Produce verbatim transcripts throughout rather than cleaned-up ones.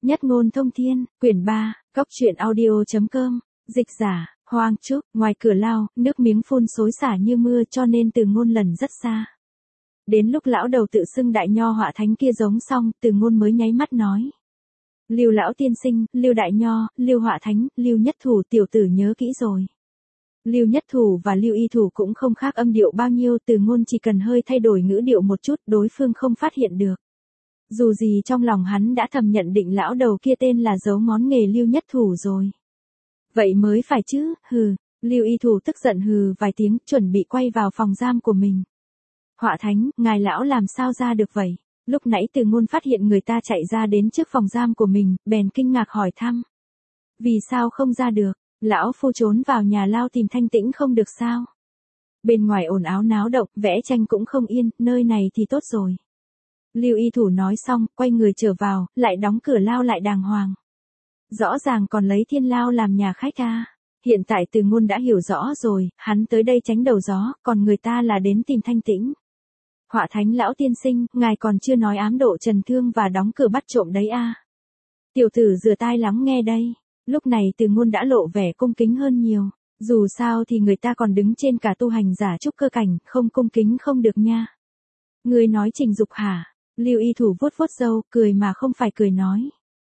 Nhất ngôn thông thiên, quyển ba, góc truyện audio.com, dịch giả, Hoang Trúc, ngoài cửa lao, nước miếng phun xối xả như mưa cho nên Từ Ngôn lần rất xa. Đến lúc lão đầu tự xưng đại nho họa thánh kia giống xong, Từ Ngôn mới nháy mắt nói. Lưu lão tiên sinh, Lưu đại nho, Lưu họa thánh, Lưu nhất thủ tiểu tử nhớ kỹ rồi. Lưu nhất thủ và Lưu y thủ cũng không khác âm điệu bao nhiêu, Từ Ngôn chỉ cần hơi thay đổi ngữ điệu một chút, đối phương không phát hiện được. Dù gì trong lòng hắn đã thầm nhận định lão đầu kia tên là giấu ngón nghề Lưu nhất thủ rồi. Vậy mới phải chứ, hừ, Lưu y thủ tức giận hừ vài tiếng, chuẩn bị quay vào phòng giam của mình. Họa thánh, ngài lão làm sao ra được vậy? Lúc nãy Từ Ngôn phát hiện người ta chạy ra đến trước phòng giam của mình, bèn kinh ngạc hỏi thăm. Vì sao không ra được? Lão phu trốn vào nhà lao tìm thanh tĩnh không được sao? Bên ngoài ồn ào náo động, vẽ tranh cũng không yên, nơi này thì tốt rồi. Lưu y thủ nói xong, quay người trở vào, lại đóng cửa lao lại đàng hoàng. Rõ ràng còn lấy thiên lao làm nhà khách à. Hiện tại Từ Ngôn đã hiểu rõ rồi, hắn tới đây tránh đầu gió, còn người ta là đến tìm thanh tĩnh. Họa thánh lão tiên sinh, ngài còn chưa nói ám độ trần thương và đóng cửa bắt trộm đấy à. Tiểu tử rửa tai lắng nghe đây. Lúc này Từ Ngôn đã lộ vẻ cung kính hơn nhiều. Dù sao thì người ta còn đứng trên cả tu hành giả trúc cơ cảnh, không cung kính không được nha. Người nói Trình Dục hả? Lưu y thủ vuốt vuốt râu, cười mà không phải cười nói.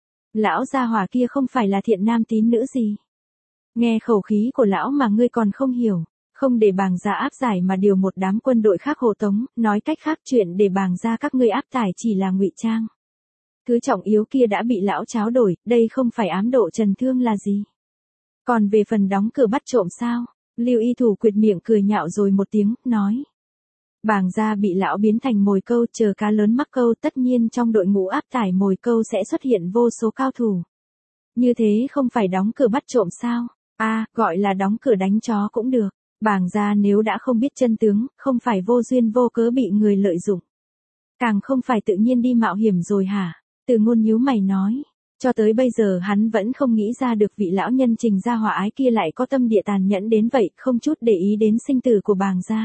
Lão gia hỏa kia không phải là thiện nam tín nữ gì. Nghe khẩu khí của lão mà ngươi còn không hiểu. Không để bàng gia áp giải mà điều một đám quân đội khác hộ tống, nói cách khác chuyện để bàng gia các ngươi áp tải chỉ là ngụy trang. Thứ trọng yếu kia đã bị lão tráo đổi, đây không phải ám độ trần thương là gì. Còn về phần đóng cửa bắt trộm sao? Lưu y thủ quệt miệng cười nhạo rồi một tiếng, nói. Bàng gia bị lão biến thành mồi câu, chờ cá lớn mắc câu, tất nhiên trong đội ngũ áp tải mồi câu sẽ xuất hiện vô số cao thủ. Như thế không phải đóng cửa bắt trộm sao? À, gọi là đóng cửa đánh chó cũng được. Bàng gia nếu đã không biết chân tướng, không phải vô duyên vô cớ bị người lợi dụng. Càng không phải tự nhiên đi mạo hiểm rồi hả? Từ Ngôn nhíu mày nói. Cho tới bây giờ hắn vẫn không nghĩ ra được vị lão nhân Trình gia họa ái kia lại có tâm địa tàn nhẫn đến vậy, không chút để ý đến sinh tử của bàng gia.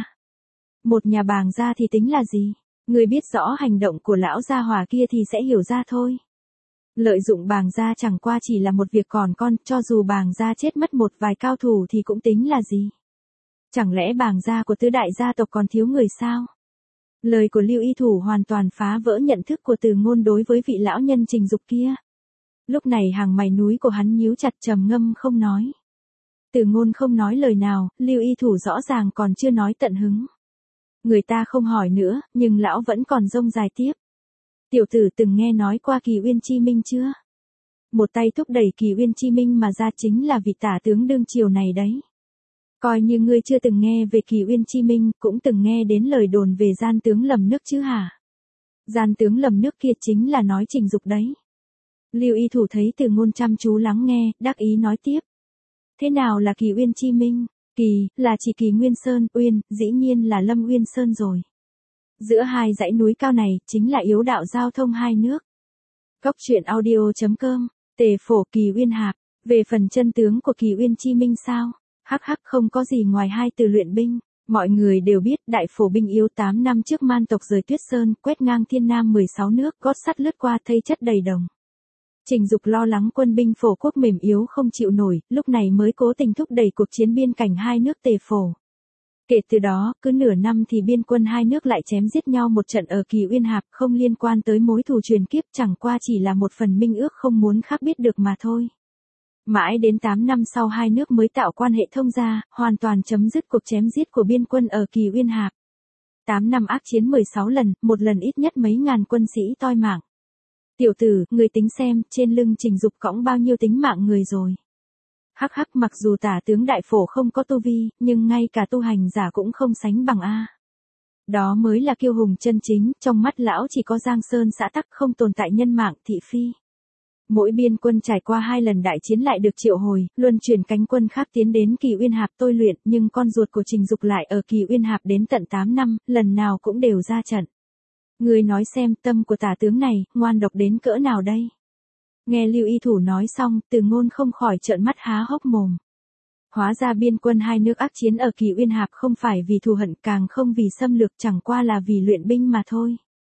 Một nhà bàng gia thì tính là gì? Người biết rõ hành động của lão gia hỏa kia thì sẽ hiểu ra thôi. Lợi dụng bàng gia chẳng qua chỉ là một việc còn con, cho dù bàng gia chết mất một vài cao thủ thì cũng tính là gì? Chẳng lẽ bàng gia của tứ đại gia tộc còn thiếu người sao? Lời của Lưu y thủ hoàn toàn phá vỡ nhận thức của Từ Ngôn đối với vị lão nhân Trình Dục kia. Lúc này hàng mày núi của hắn nhíu chặt trầm ngâm không nói. Từ Ngôn không nói lời nào, Lưu y thủ rõ ràng còn chưa nói tận hứng. Người ta không hỏi nữa, nhưng lão vẫn còn rông dài tiếp. Tiểu tử từng nghe nói qua Kỳ Uyên Chi Minh chưa? Một tay thúc đẩy Kỳ Uyên Chi Minh mà ra chính là vị tả tướng đương triều này đấy. Coi như ngươi chưa từng nghe về Kỳ Uyên Chi Minh, cũng từng nghe đến lời đồn về gian tướng lầm nước chứ hả? Gian tướng lầm nước kia chính là nói Trình Dục đấy. Lưu y thủ thấy Từ Ngôn chăm chú lắng nghe, đắc ý nói tiếp. Thế nào là Kỳ Uyên Chi Minh? Kỳ, là chỉ Kỳ Nguyên Sơn, Uyên, dĩ nhiên là Lâm Uyên Sơn rồi. Giữa hai dãy núi cao này, chính là yếu đạo giao thông hai nước. Góc truyện audio.com, Tề Phổ Kỳ Uyên Hạp, về phần chân tướng của Kỳ Uyên Chi Minh sao? Hắc hắc không có gì ngoài hai từ luyện binh. Mọi người đều biết đại phổ binh yếu tám năm trước man tộc rời Tuyết Sơn, quét ngang thiên nam mười sáu nước, gót sắt lướt qua thây chất đầy đồng. Trình Dục lo lắng quân binh phổ quốc mềm yếu không chịu nổi, lúc này mới cố tình thúc đẩy cuộc chiến biên cảnh hai nước Tề Phổ. Kể từ đó, cứ nửa năm thì biên quân hai nước lại chém giết nhau một trận ở Kỳ Uyên Hạp, không liên quan tới mối thù truyền kiếp, chẳng qua chỉ là một phần minh ước không muốn khác biết được mà thôi. Mãi đến tám năm sau hai nước mới tạo quan hệ thông gia, hoàn toàn chấm dứt cuộc chém giết của biên quân ở Kỳ Uyên Hạp. tám năm ác chiến mười sáu lần, một lần ít nhất mấy ngàn quân sĩ toi mạng. Tiểu tử, người tính xem, trên lưng Trình Dục cõng bao nhiêu tính mạng người rồi. Hắc hắc mặc dù tả tướng đại phổ không có tu vi, nhưng ngay cả tu hành giả cũng không sánh bằng a. Đó mới là kiêu hùng chân chính, trong mắt lão chỉ có Giang Sơn xã tắc không tồn tại nhân mạng, thị phi. Mỗi biên quân trải qua hai lần đại chiến lại được triệu hồi, luân chuyển cánh quân khác tiến đến Kỳ Uyên Hạp tôi luyện, nhưng con ruột của Trình Dục lại ở Kỳ Uyên Hạp đến tận tám năm, lần nào cũng đều ra trận. Người nói xem tâm của tả tướng này, ngoan độc đến cỡ nào đây? Nghe Lưu y thủ nói xong, Từ Ngôn không khỏi trợn mắt há hốc mồm. Hóa ra biên quân hai nước ác chiến ở Kỳ Uyên Hạp không phải vì thù hận, càng không vì xâm lược, chẳng qua là vì luyện binh mà thôi.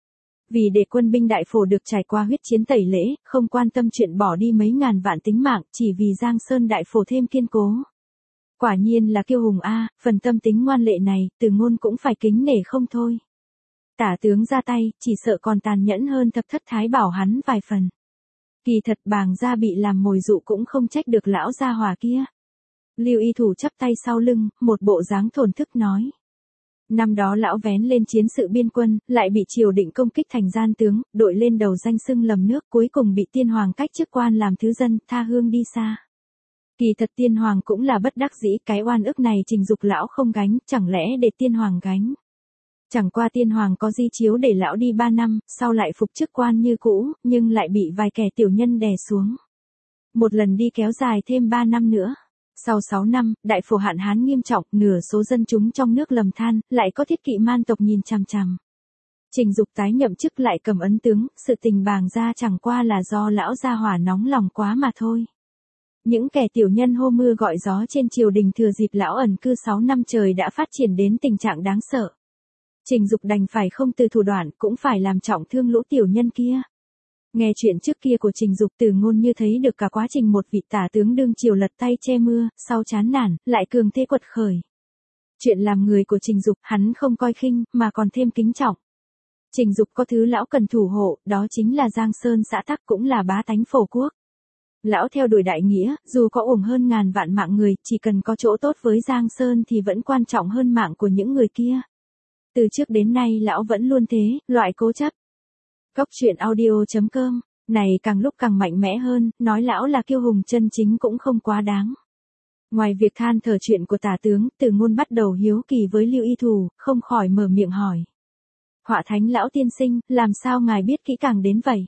Vì để quân binh đại phổ được trải qua huyết chiến tẩy lễ, không quan tâm chuyện bỏ đi mấy ngàn vạn tính mạng, chỉ vì Giang Sơn đại phổ thêm kiên cố. Quả nhiên là kiêu hùng a, phần tâm tính ngoan lệ này, Từ Ngôn cũng phải kính nể không thôi. Tả tướng ra tay, chỉ sợ còn tàn nhẫn hơn Thập Thất Thái Bảo hắn vài phần. Kỳ thật Bàng gia bị làm mồi dụ cũng không trách được lão gia hỏa kia. Lưu Y Thủ chắp tay sau lưng, một bộ dáng thổn thức nói. Năm đó lão vén lên chiến sự biên quân, lại bị triều định công kích thành gian tướng, đội lên đầu danh xưng lầm nước, cuối cùng bị tiên hoàng cách chức quan làm thứ dân, tha hương đi xa. Kỳ thật tiên hoàng cũng là bất đắc dĩ, cái oan ức này Trình Dục lão không gánh, chẳng lẽ để tiên hoàng gánh. Chẳng qua tiên hoàng có di chiếu để lão đi ba năm, sau lại phục chức quan như cũ, nhưng lại bị vài kẻ tiểu nhân đè xuống. Một lần đi kéo dài thêm ba năm nữa. Sau sáu năm, đại phổ hạn hán nghiêm trọng, nửa số dân chúng trong nước lầm than, lại có thiết kỵ man tộc nhìn chằm chằm. Trình Dục tái nhậm chức lại cầm ấn tướng, sự tình Bàng gia chẳng qua là do lão gia hỏa nóng lòng quá mà thôi. Những kẻ tiểu nhân hô mưa gọi gió trên triều đình thừa dịp lão ẩn cư sáu năm trời đã phát triển đến tình trạng đáng sợ. Trình Dục đành phải không từ thủ đoạn, cũng phải làm trọng thương lũ tiểu nhân kia. Nghe chuyện trước kia của Trình Dục, Từ Ngôn như thấy được cả quá trình một vị tả tướng đương triều lật tay che mưa, sau chán nản, lại cường thế quật khởi. Chuyện làm người của Trình Dục, hắn không coi khinh, mà còn thêm kính trọng. Trình Dục có thứ lão cần thủ hộ, đó chính là Giang Sơn xã tắc, cũng là bá tánh phổ quốc. Lão theo đuổi đại nghĩa, dù có uổng hơn ngàn vạn mạng người, chỉ cần có chỗ tốt với Giang Sơn thì vẫn quan trọng hơn mạng của những người kia. Từ trước đến nay lão vẫn luôn thế, loại cố chấp. Cốc truyện audio chấm com, này càng lúc càng mạnh mẽ hơn, nói lão là kiêu hùng chân chính cũng không quá đáng. Ngoài việc than thở chuyện của tả tướng, Từ Ngôn bắt đầu hiếu kỳ với Lưu Y Thủ, không khỏi mở miệng hỏi. Họa thánh lão tiên sinh, làm sao ngài biết kỹ càng đến vậy?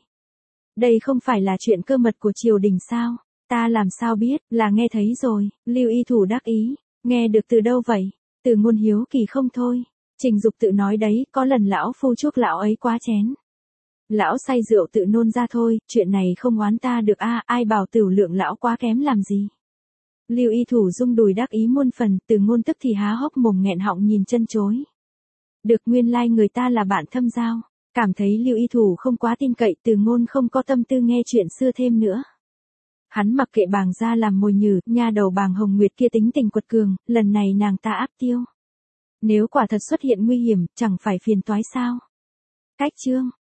Đây không phải là chuyện cơ mật của triều đình sao? Ta làm sao biết, là nghe thấy rồi. Lưu Y Thủ đắc ý, nghe được từ đâu vậy? Từ Ngôn hiếu kỳ không thôi. Trình Dục tự nói đấy, có lần lão phu chuốc lão ấy quá chén. Lão say rượu tự nôn ra thôi, chuyện này không oán ta được a, ai bảo tửu lượng lão quá kém làm gì. Lưu Y Thủ rung đùi đắc ý muôn phần, Từ Ngôn tức thì há hốc mồm nghẹn họng nhìn chân chối. Được nguyên lai like người ta là bạn thâm giao, cảm thấy Lưu Y Thủ không quá tin cậy, Từ Ngôn không có tâm tư nghe chuyện xưa thêm nữa. Hắn mặc kệ Bàng gia làm mồi nhử, nha đầu Bàng Hồng Nguyệt kia tính tình quật cường, lần này nàng ta áp tiêu. Nếu quả thật xuất hiện nguy hiểm, chẳng phải phiền toái sao? Cách chương